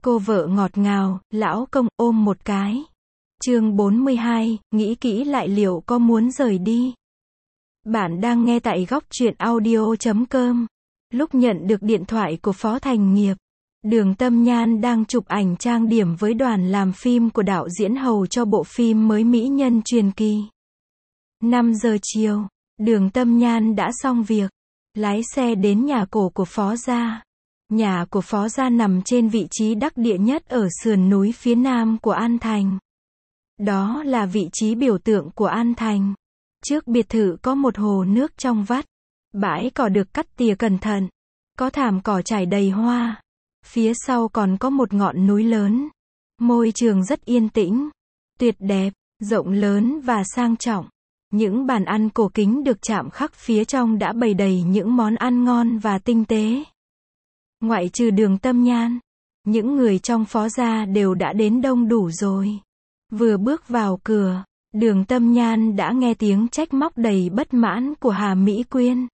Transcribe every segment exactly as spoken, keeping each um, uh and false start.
Cô vợ ngọt ngào, lão công, ôm một cái. Chương bốn mươi hai, nghĩ kỹ lại liệu có muốn rời đi. Bạn đang nghe tại góc truyện audio chấm com. Lúc nhận được điện thoại của Phó Thành Nghiệp, Đường Tâm Nhan đang chụp ảnh trang điểm với đoàn làm phim của đạo diễn Hầu cho bộ phim mới Mỹ Nhân Truyền Kỳ. năm giờ chiều, Đường Tâm Nhan đã xong việc, lái xe đến nhà cổ của Phó gia. Nhà của Phó gia nằm trên vị trí đắc địa nhất ở sườn núi phía nam của An Thành. Đó là vị trí biểu tượng của An Thành. Trước biệt thự có một hồ nước trong vắt, bãi cỏ được cắt tỉa cẩn thận, có thảm cỏ trải đầy hoa. Phía sau còn có một ngọn núi lớn. Môi trường rất yên tĩnh, tuyệt đẹp, rộng lớn và sang trọng. Những bàn ăn cổ kính được chạm khắc phía trong đã bày đầy những món ăn ngon và tinh tế. Ngoại trừ Đường Tâm Nhan, những người trong Phó gia đều đã đến đông đủ rồi. Vừa bước vào cửa, Đường Tâm Nhan đã nghe tiếng trách móc đầy bất mãn của Hà Mỹ Quyên.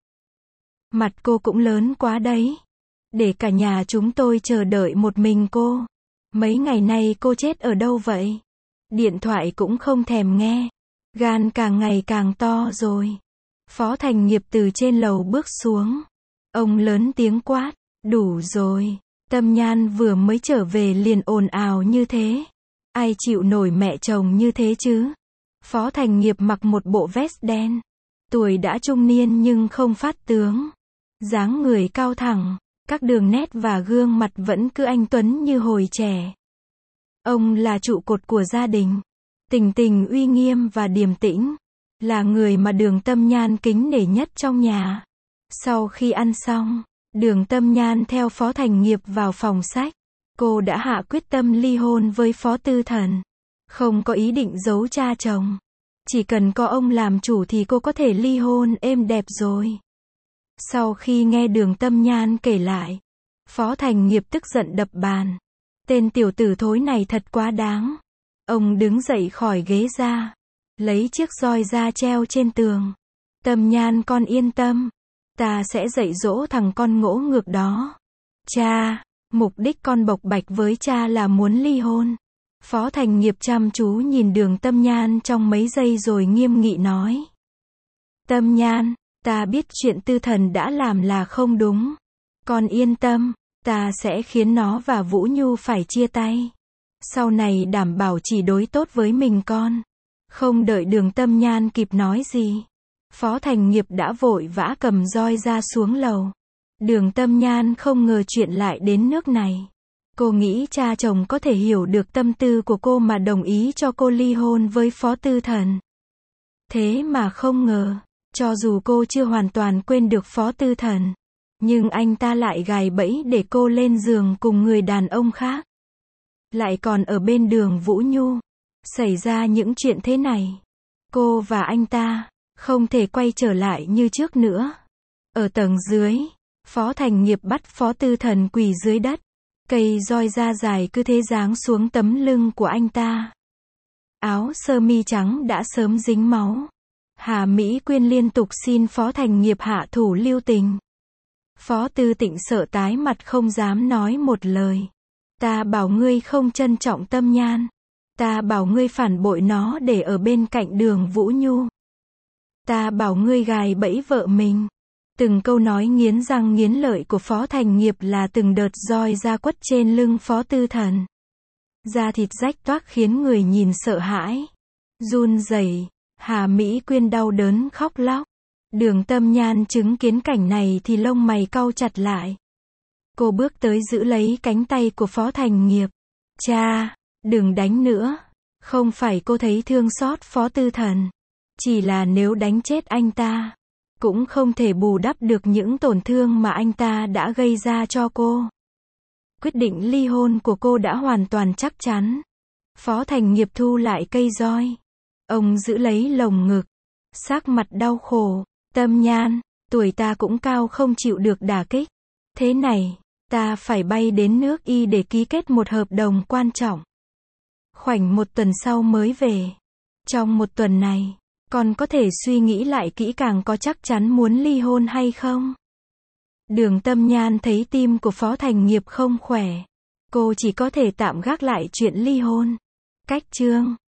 Mặt cô cũng lớn quá đấy. Để cả nhà chúng tôi chờ đợi một mình cô. Mấy ngày nay cô chết ở đâu vậy? Điện thoại cũng không thèm nghe. Gan càng ngày càng to rồi. Phó Thành Nghiệp từ trên lầu bước xuống. Ông lớn tiếng quát. Đủ rồi. Tâm Nhan vừa mới trở về liền ồn ào như thế. Ai chịu nổi mẹ chồng như thế chứ? Phó Thành Nghiệp mặc một bộ vest đen. Tuổi đã trung niên nhưng không phát tướng. Dáng người cao thẳng. Các đường nét và gương mặt vẫn cứ anh tuấn như hồi trẻ. Ông là trụ cột của gia đình. Tình tình uy nghiêm và điềm tĩnh. Là người mà Đường Tâm Nhan kính nể nhất trong nhà. Sau khi ăn xong, Đường Tâm Nhan theo Phó Thành Nghiệp vào phòng sách. Cô đã hạ quyết tâm ly hôn với Phó Tư Thần. Không có ý định giấu cha chồng. Chỉ cần có ông làm chủ thì cô có thể ly hôn êm đẹp rồi. Sau khi nghe Đường Tâm Nhan kể lại, Phó Thành Nghiệp tức giận đập bàn. Tên tiểu tử thối này thật quá đáng. Ông đứng dậy khỏi ghế ra, lấy chiếc roi ra treo trên tường. Tâm Nhan con yên tâm, ta sẽ dạy dỗ thằng con ngỗ ngược đó. Cha, mục đích con bộc bạch với cha là muốn ly hôn. Phó Thành Nghiệp chăm chú nhìn Đường Tâm Nhan trong mấy giây rồi nghiêm nghị nói. Tâm Nhan, ta biết chuyện Tư Thần đã làm là không đúng. Con yên tâm, ta sẽ khiến nó và Vũ Nhu phải chia tay. Sau này đảm bảo chỉ đối tốt với mình con. Không đợi Đường Tâm Nhan kịp nói gì, Phó Thành Nghiệp đã vội vã cầm roi ra xuống lầu. Đường Tâm Nhan không ngờ chuyện lại đến nước này. Cô nghĩ cha chồng có thể hiểu được tâm tư của cô mà đồng ý cho cô ly hôn với Phó Tư Thần. Thế mà không ngờ, cho dù cô chưa hoàn toàn quên được Phó Tư Thần, nhưng anh ta lại gài bẫy để cô lên giường cùng người đàn ông khác. Lại còn ở bên Đường Vũ Nhu. Xảy ra những chuyện thế này, cô và anh ta không thể quay trở lại như trước nữa. Ở tầng dưới, Phó Thành Nghiệp bắt Phó Tư Thần quỳ dưới đất. Cây roi da dài cứ thế giáng xuống tấm lưng của anh ta. Áo sơ mi trắng đã sớm dính máu. Hà Mỹ Quyên liên tục xin Phó Thành Nghiệp hạ thủ lưu tình. Phó Tư Tịnh sợ tái mặt không dám nói một lời. Ta bảo ngươi không trân trọng Tâm Nhan. Ta bảo ngươi phản bội nó để ở bên cạnh Đường Vũ Nhu. Ta bảo ngươi gài bẫy vợ mình. Từng câu nói nghiến răng nghiến lợi của Phó Thành Nghiệp là từng đợt roi ra quất trên lưng Phó Tư Thần. Da thịt rách toác khiến người nhìn sợ hãi. Run rẩy, Hà Mỹ Quyên đau đớn khóc lóc. Đường Tâm Nhan chứng kiến cảnh này thì lông mày cau chặt lại. Cô bước tới giữ lấy cánh tay của Phó Thành Nghiệp. Cha, đừng đánh nữa. Không phải cô thấy thương xót Phó Tư Thần. Chỉ là nếu đánh chết anh ta, cũng không thể bù đắp được những tổn thương mà anh ta đã gây ra cho cô. Quyết định ly hôn của cô đã hoàn toàn chắc chắn. Phó Thành Nghiệp thu lại cây roi. Ông giữ lấy lồng ngực, sắc mặt đau khổ. Tâm Nhan, tuổi ta cũng cao không chịu được đả kích. Thế này, ta phải bay đến nước Y để ký kết một hợp đồng quan trọng. Khoảnh một tuần sau mới về. Trong một tuần này, con có thể suy nghĩ lại kỹ càng có chắc chắn muốn ly hôn hay không? Đường Tâm Nhan thấy tim của Phó Thành Nghiệp không khỏe. Cô chỉ có thể tạm gác lại chuyện ly hôn. Cách chương